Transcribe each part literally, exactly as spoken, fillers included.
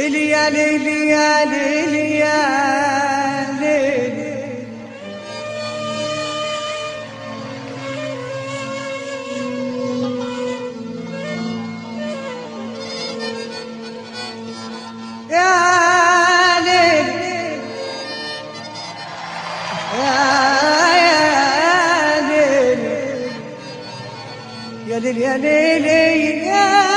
ليلي يا ليلي يا ليلي يا ليلي يا ليلي يا ليلي يا ليلي يا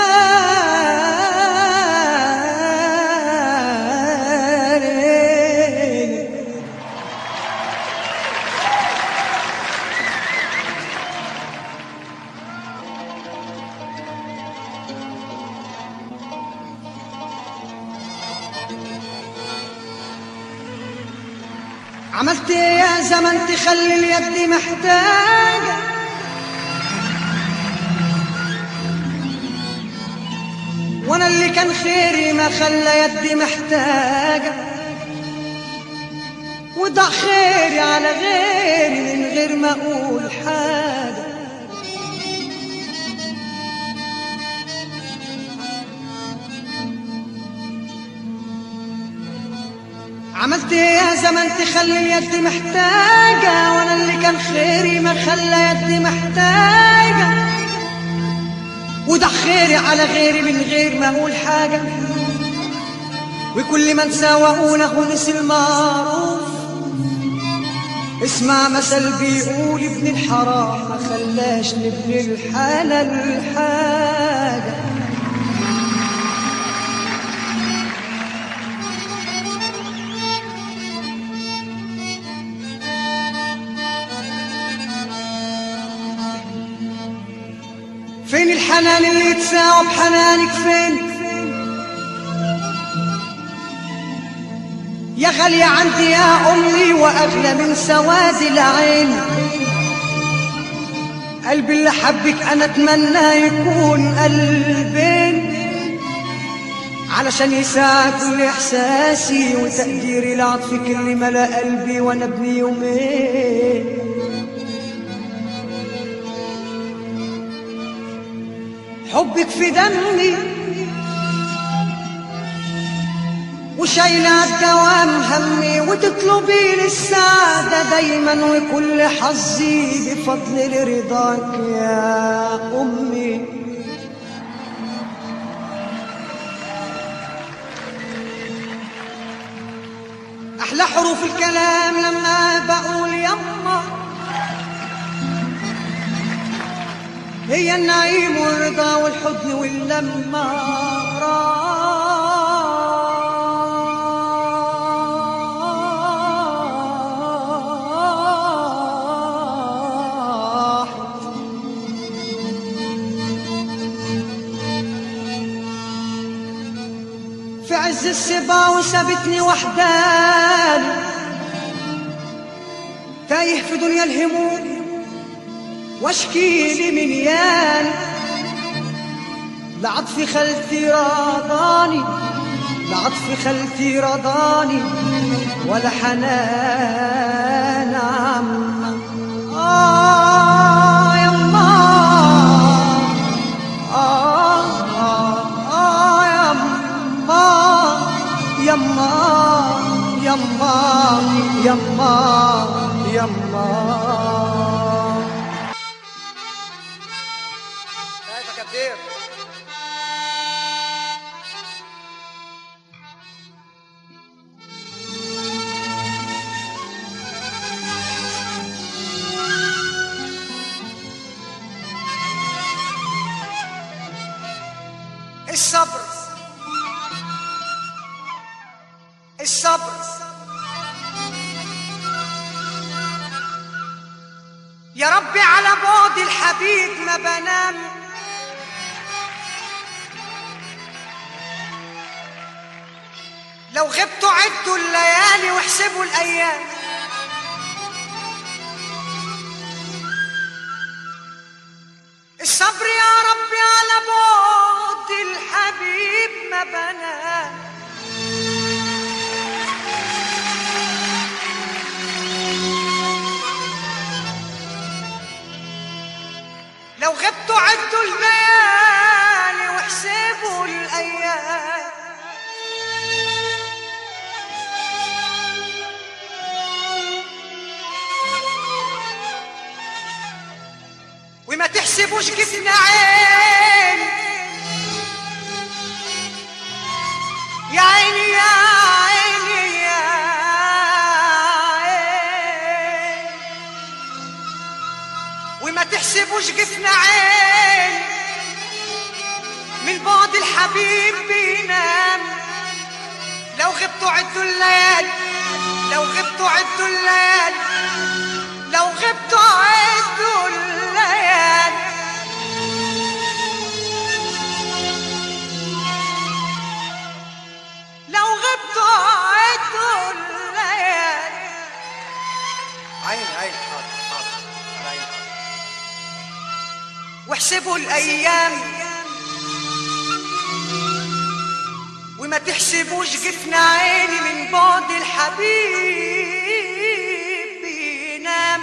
عملت يا زمن تخلي اليد محتاجة وانا اللي كان خيري ما خلى يدي محتاجة وضع خيري على غيري من غير ما اقول حاجة عملت يا زمن تخلي اليد محتاجة وانا اللي كان خيري ما خلى يدي محتاجة وده خيري على غيري من غير ما اقول حاجة وكل من ساوونه ونسي المعروف اسمع مثل بيقول ابن الحرام ما خلاش لابن الحلال حاجة فين الحنان اللي يتساوى بحنانك فين يا غالية عندي يا أمي وأغلى من سواد العين قلبي اللي حبك أنا أتمنى يكون قلبين علشان يساعد كل إحساسي وتقديري لعطفك اللي ملا قلبي وأنا ابني يومين حبك في دمي وشايلة الدوام همي وتطلبي لي السعادة دايما وكل حظي بفضل رضاك يا أمي أحلى حروف الكلام لما بقول يما هي النعيم والرضا والحضن واللمة راحت في عز الصبا وسابتني وحداني تايه في دنيا الهموم واشكي لي من ياني لعطف خلتي رضاني لعطف خلتي رضاني ولا حنان عما آه يما آه آه آه يما يما يما يما يما الصبر الصبر يا ربي على بعد الحبيب ما بنام لو غبتوا عدوا الليالي واحسبوا الايام الصبر يا ربي على بعد الحبيب ما بنام لو غبتوا عدوا الليالي واحسبوا الايام تحسبوش جفن عين يا عيني يا عيني يا عيني، وما تحسبوش جفن عين من بعد الحبيب بينام. لو غبتوا عدوا الليالي، لو غبتوا عدوا الليالي، لو غبتوا عدوا الليالي، لو غبتوا عدوا الليالي. عين عين حاضر حاضر عين، واحسبوا الايام وما تحسبوش جفن عيني من بعد الحبيب بينام.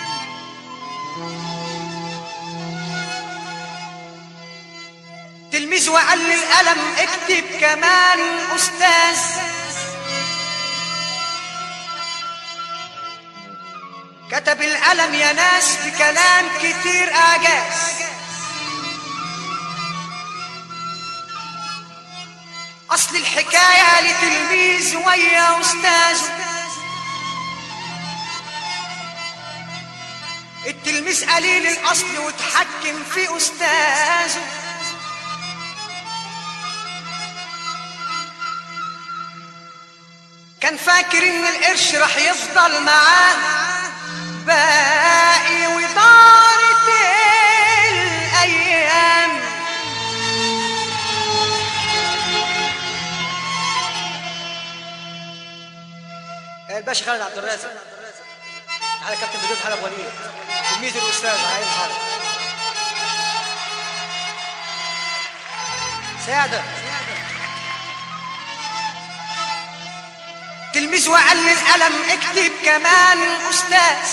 تلميذ وقال للقلم اكتب كمان أستاذ، كتب القلم يا ناس بكلام كتير إعجاز. أصل الحكاية لتلميذ ويا أستاذ، التلميذ قليل الأصل وتحكم في أستاذه. كان فاكر إن القرش رح يفضل معاه باقي ودارت الأيام. الباشا خالد عبد الرازق على كابتن بدوي حلب وليد تلميذ الاستاذ عايز حرب ساعده. تلميذ وقال للقلم اكتب كمان أستاذ،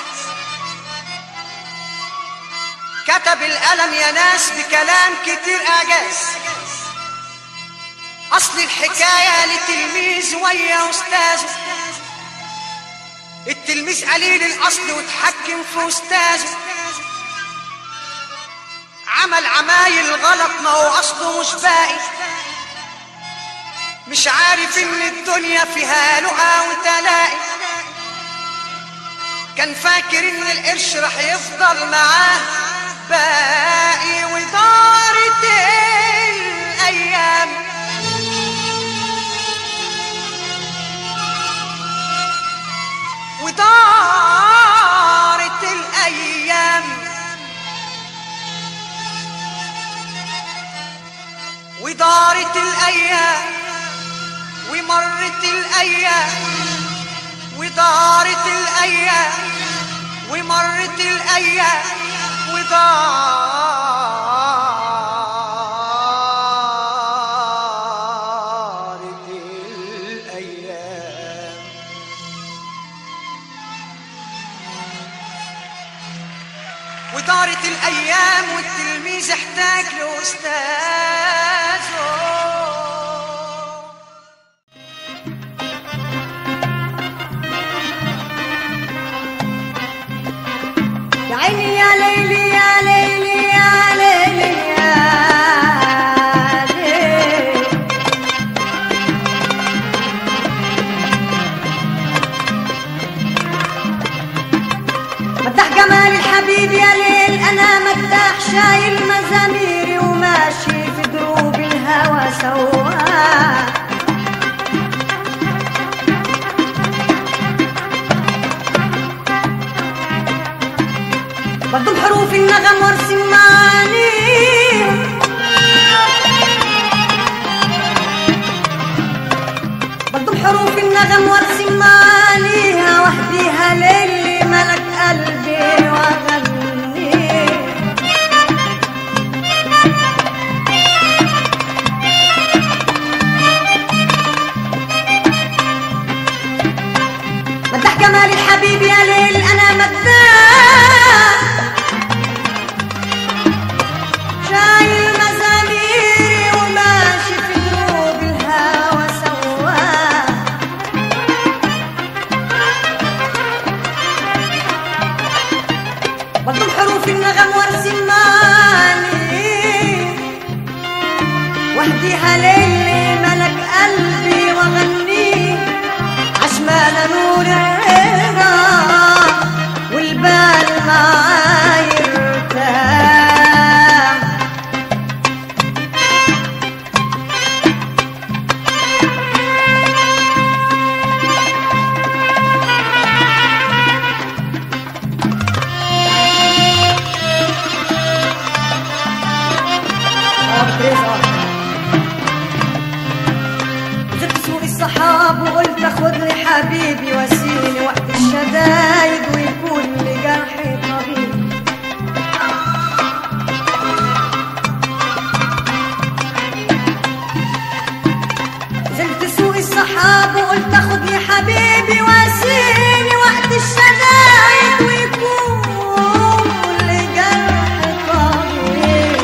كتب القلم يا ناس بكلام كتير إعجاز. أصل الحكاية لتلميذ ويا أستاذه، التلميذ قليل الأصل وتحكم في أستاذه. عمل عمايل غلط ما هو أصله مش باقي، مش عارف إن الدنيا فيها لقا وتلاقي. كان فاكر إن القرش رح يفضل معاه باقي ودارت الأيام. ودارت الأيام ودارت الأيام ومرت الأيام ودارت الأيام ومرت الأيام ودارت الأيام. ودارت الأيام والتلميذ احتاج لأستاذه. يا عيني يا ليلي يا ليلي يا ليلي يا ليلي، مدح جمال الحبيب يا ليل. أنا مدح شايل مزاميري وماشي في دروب الهوى سواح. بضم حروف النغم وارسم معانيها، بضم حروف النغم وارسم معانيها، واهديها للي ملك قلبي واغنيها. مدح جمال الحبيب يا ليل. أنا مداح شايل مزاميري وماشي في دروب الهوى سواح. بضم حروف النغم وارسم معانيها، وحديها ليلي ملك قلبي وغنيه عشمان نور عينها والبال معاي يرتاح. زدت سوق الصحاب وقلت اخدني حبيبي واسيني وقت الشدايد ويكون لجرحي طبيب. زدت سوق الصحاب وقلت اخدني حبيبي واسيني وقت الشدايد ويكون لجرحي طبيب.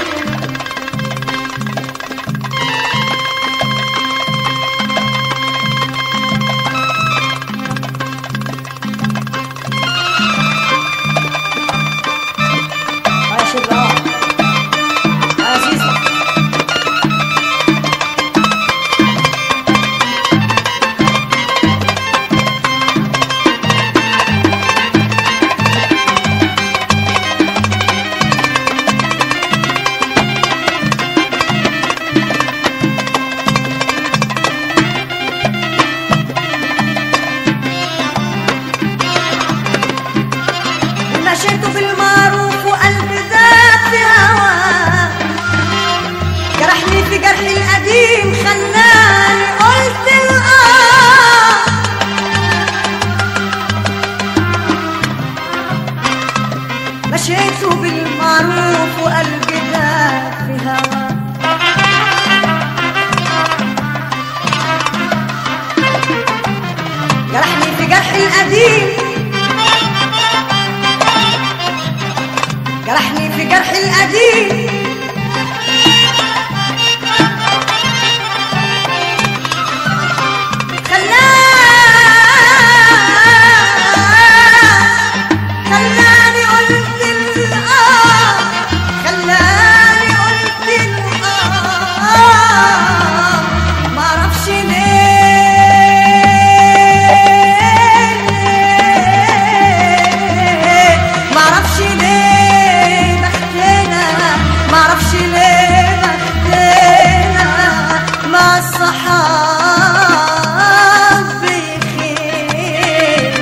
مشيت بالمعروف وقلبي ذاب في هواه جرحني في جرحي القديم خلاني قلت الآه. مشيت بالمعروف وقلبي ذاب في هواه جرحني في جرحي القديم جرحني في جرحي القديم خلاني قلت الآه خلاني قلت الآه. معرفش ليه معرفش ليه معرفش ليه بختنا مع الصحاب بخير.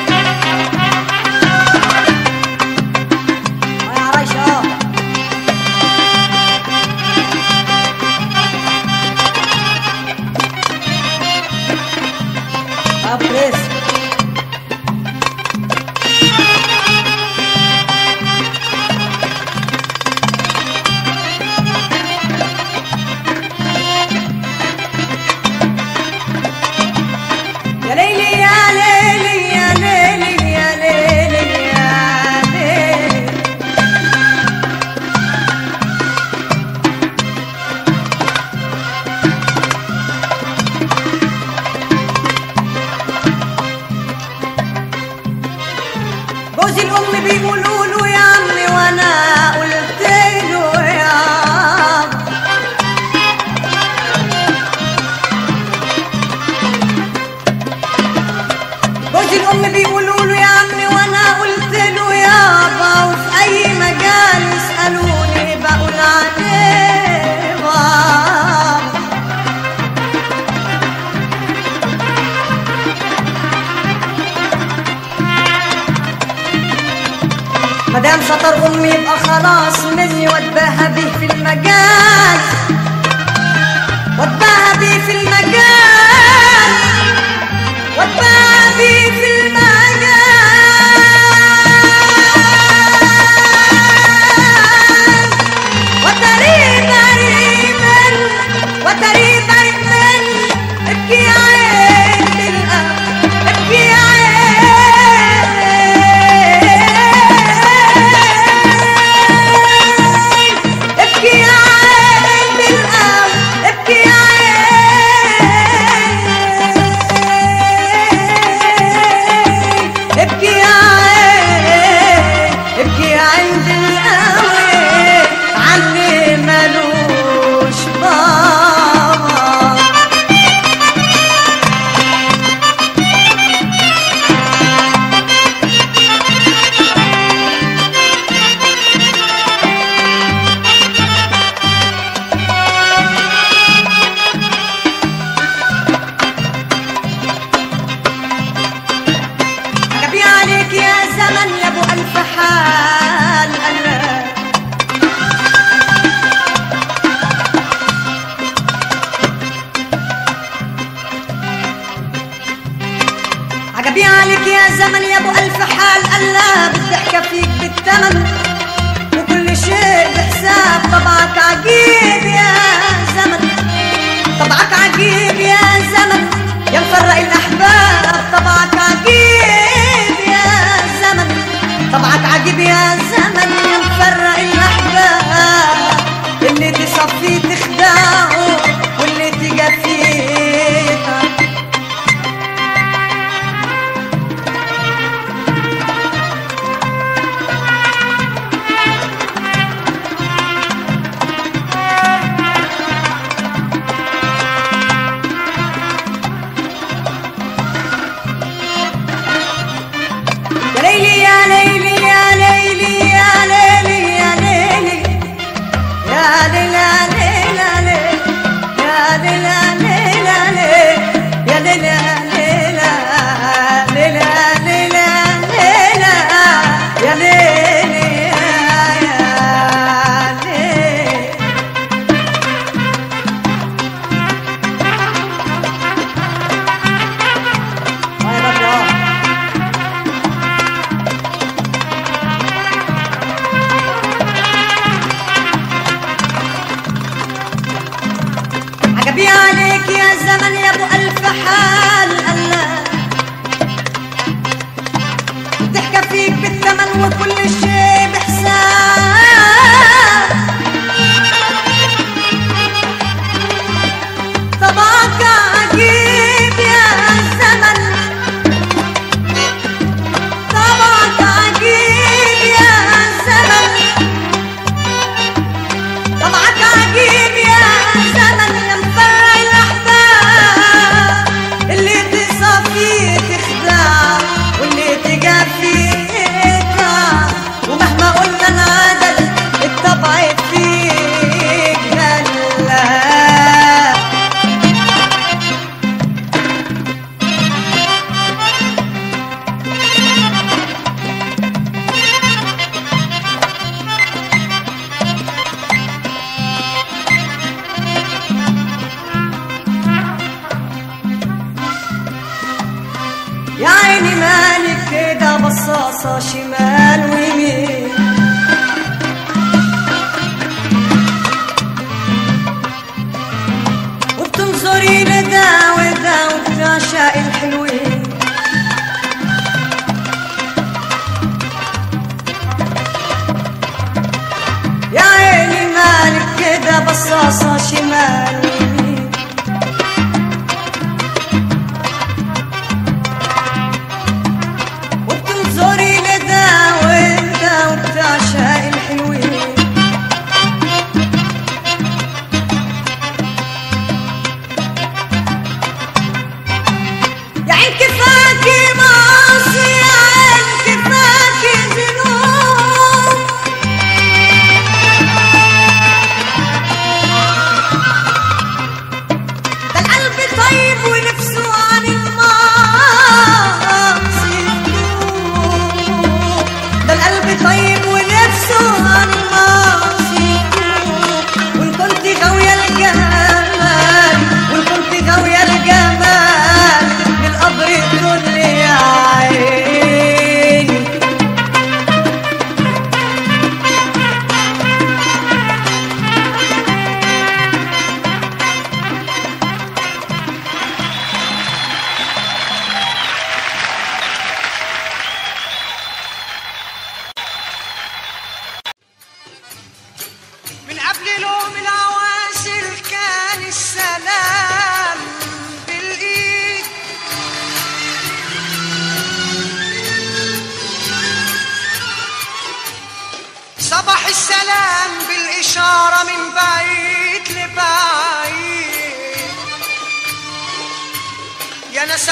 يا ريشة أبرز يا ليلي يا ليلي يا ليلي يا ليلي يا ليلي. جوز الأم بيقولوا له يا عمي وأنا قلت له يا عم. جوز الأم بيقولوا له يا عمي وأنا قلت له يابا وفي أي مجال يسألوني بقول عليه بابا. مدام شطر أمي يبقى خلاص مني واتباهى بيه في المجال واتباهى بيه في المجال واتباهى بيه في المجال وتري تري من وتري تري من ابكي يا عين بالقلب ابكي يا عين ابكي يا عين بالقلب ابكي يا عين. روح السلام بالإشارة من بعيد لبعيد، يا ناس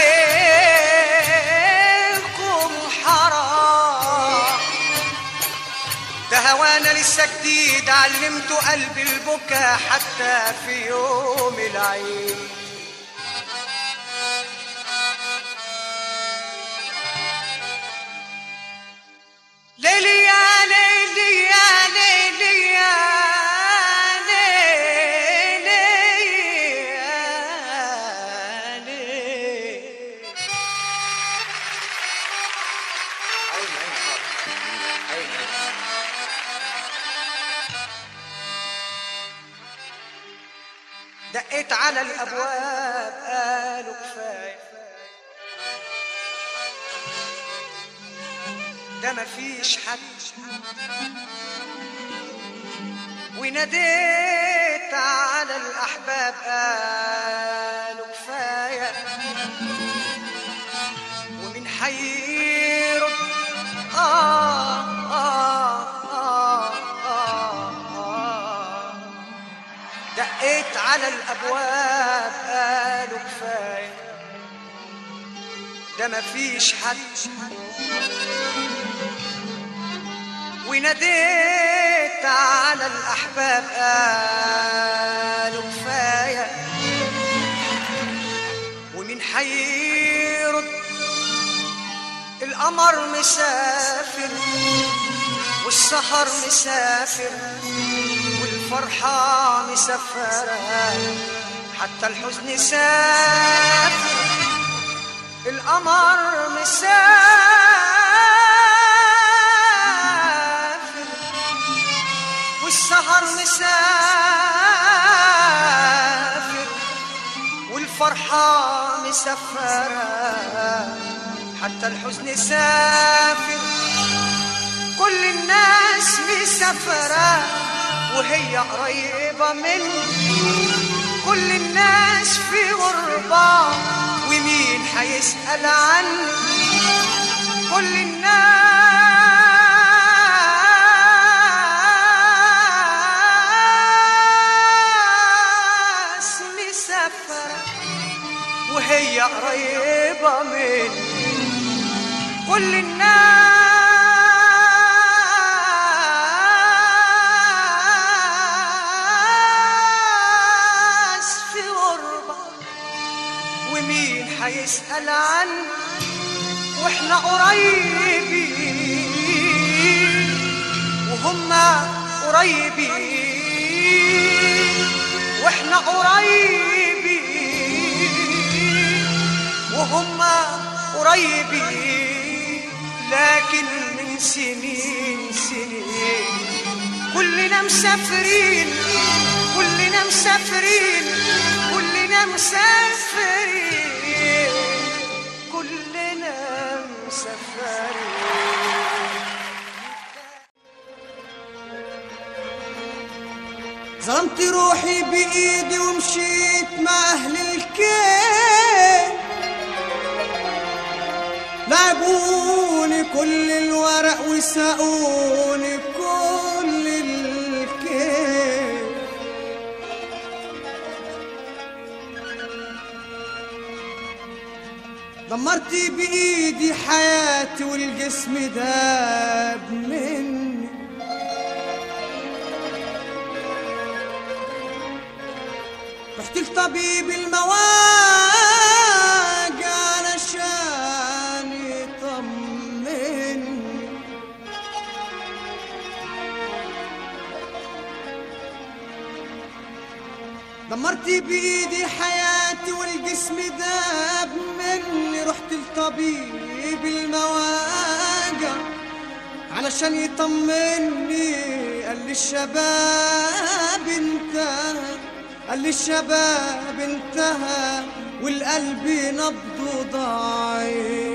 عليكم حرام، ده هوانا لسه جديد علمته قلبي البكا حتى في يوم العيد. ليلي يا ليلي يا ليلي يا ليلي يا ليلي. دقيت على الأبواب قالوا كفاية، ده مفيش حد، وناديت على الأحباب قالوا كفاية، ومن حيرد آه آه آه آه آه. دقيت على الأبواب قالوا كفاية، ده مفيش حد، وناديت على الأحباب قالوا كفاية، ومين حيرد؟ القمر مسافر والسهر مسافر والفرحة مسافرة حتى الحزن سافر. القمر مسافر والسهر مسافر والفرحة مسافرة حتى الحزن سافر. كل الناس مسافرة وهي قريبة مني، كل الناس في غربة ومين حيسأل عني. كل الناس مسافرة وهي قريبة مني، كل الناس في غربة ومين حيسأل عني. واحنا قريبين وهما قريبين، واحنا قريبين وهما قريبين، لكن من سنين سنين كلنا مسافرين، كلنا مسافرين، كلنا مسافرين، كلنا مسافرين. ظلمت روحي بإيدي ومشيت مع أهل الكيل، لعبوني كل الورق وساقوني كل الكيل. دمرت بإيدي حياتي والجسم داب مني، رحت لطبيب المواجع علشان يطمني. دمرت بإيدي حياتي والجسم داب مني، رحت لطبيب المواجع علشان يطمني. قال لي الشباب انتهى، قال لي الشباب انتهى والقلب نبضه ضعيف.